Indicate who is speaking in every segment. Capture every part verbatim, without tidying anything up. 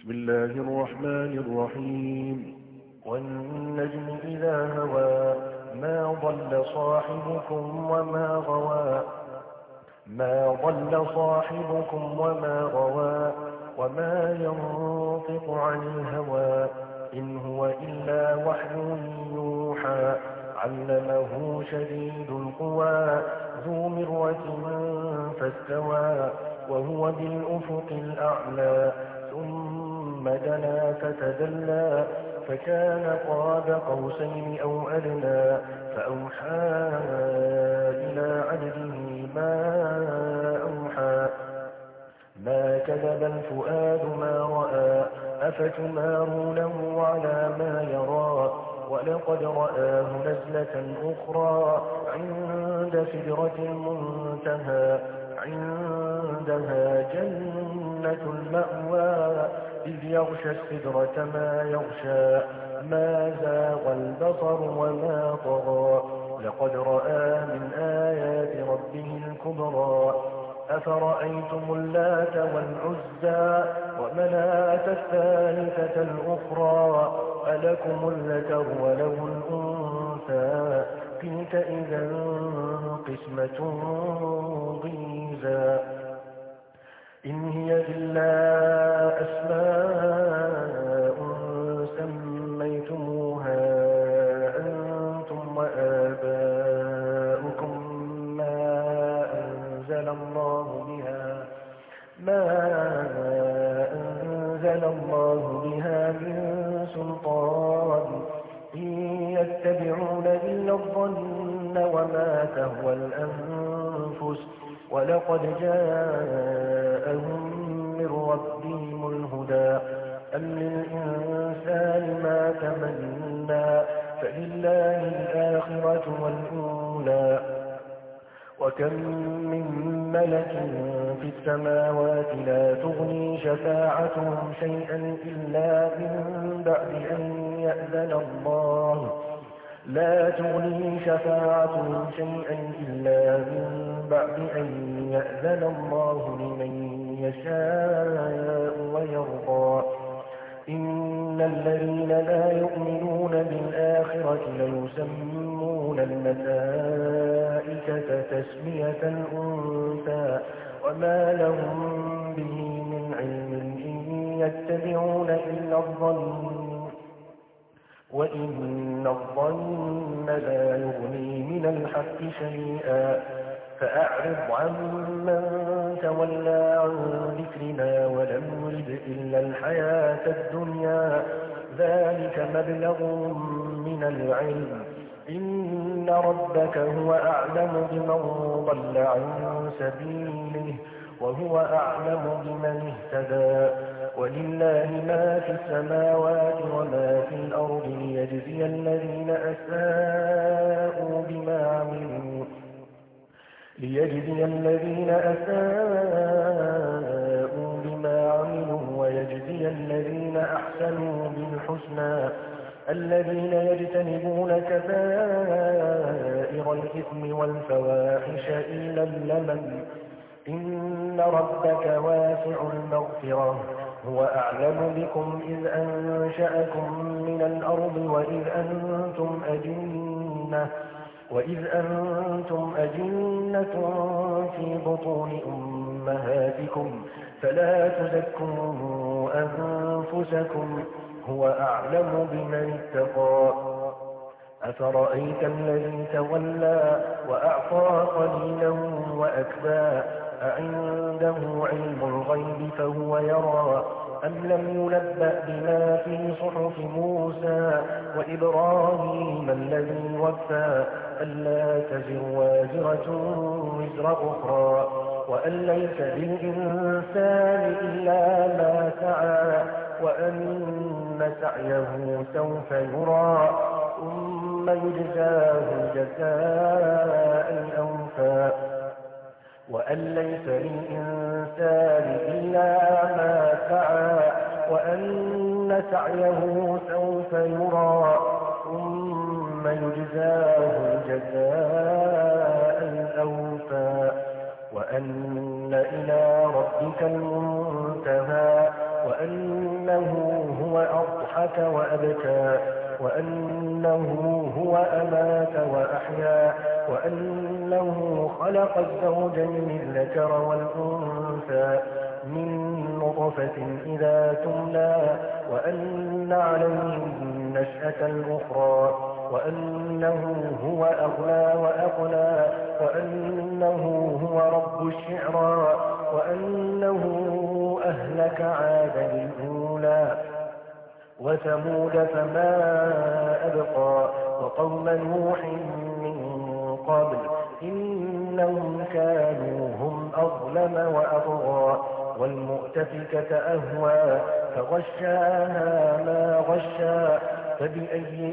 Speaker 1: بسم الله الرحمن الرحيم والنجم إذا هوى ما ضل صاحبكم وما غوى ما ضل صاحبكم وما غوى وما ينطق عن الهوى إن هو إلا وحي يوحى علمه شديد القوى ذو مرة فاستوى وهو بالأفق الأعلى ثم دنا فتدلى فكان قاب قوسين أو أدنى فأوحى إلى عبده ما أوحى ما كذب الفؤاد ما رأى أفتمارونه على ما يرى ولقد رآه نزلة أخرى عند سدرة المنتهى عندها جنة المأوى إذ يغشى السدرة ما يغشى ما زاغ البصر وما طغى لقد رأى من آيات ربه الكبرى أفرأيتم اللات والعزى ومناة الثالثة الأخرى ألكم الذكر وله الأنثى تلك إذا قسمة ضيزى إن هي إلا أسماء سميتموها أنتم وآباؤكم ما أنزل الله بها ما أنزل الله بها من سلطان إن يتبعون إلا الظن وما تهوى الأنفس ولقد جاءهم من ربهم الهدى أم للإنسان ما تمنى فلله الآخرة والأولى وكم من ملك في السماوات لا تغني شفاعتهم شيئا إلا من بعد أن يأذن الله لا تغني شفاعتهم شيئا إلا من بعد أن يأذن الله لمن يشاء ويرضى إن الذين لا يؤمنون بالآخرة ليسمون الملائكة تسمية الأنثى وما لهم به من علم إن يتبعون إلا الظن وإن الظن لا يغني من الحق شيئا فأعرض عمن تولى عن ذكرنا ولم يرد إلا الحياة الدنيا ذلك مبلغ من العلم إن ربك هو أعلم بمن ضل عن سبيله وهو أعلم بمن اهتدى ولله ما في السماوات وما في الأرض ليجزي الذين أساءوا بما عملوا ليجزي الذين أساءوا بما عملوا ويجزي الذين أحسنوا بالحسنى الذين يجتنبون كبائر الإثم والفواحش إلا اللمم إن ربك واسع المغفرة هو أعلم بكم إذ أنشأكم من الأرض وإذ أنتم أجنة وإذ أنتم أجنة في بطون أمهاتكم فلا تزكوا أنفسكم هو أعلم بمن اتقى أفرأيت الذي تولى وأعطى قليلا وأكبى أعنده علم الغيب فهو يرى أم لم ينبأ بما في صحف موسى وإبراهيم الذي وفى ألا تزر وازرة وزر أخرى وأن ليس للإنسان إلا ما سعى وأن سعيه سوف يرى ثم يجزاه جزاء الأوفى وأن ليس للإنسان إلا ما سعى وأن سعيه سوف يرى ثم يجزاه الجزاء الأوفى وأن إلى ربك المنتهى وأنه هو أضحك وأبكى وأنه هو أمات وأحيا وأنه خلق الزوجين الذكر والأنثى من نطفة إذا تمنى وأن عليه النشأة الأخرى وأنه هو أغنى وأقنى وأنه هو رب الشعرى وأنه أهلك عادا الأولى وثمود فما أبقى وقوم نوح من قبل إنهم كانوا هم أظلم وأطغى والمؤتفكة أهوى فغشاها ما غشا فبأي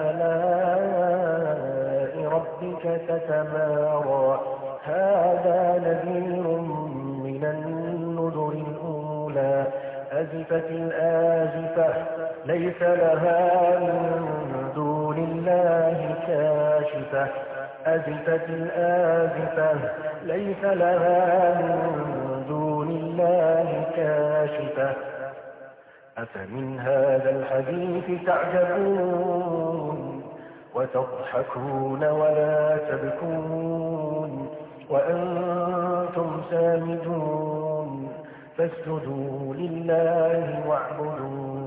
Speaker 1: آلاء ربك تتمارى هذا نذير من النذر الأولى أزفت الآزفة ليس لها من دون الله كاشفة أزفت الآزفة ليس لها من دون الله كاشفة أفمن هذا الحديث تعجبون وتضحكون ولا تبكون وأنتم سامدون فاسجدوا لله واعبدوا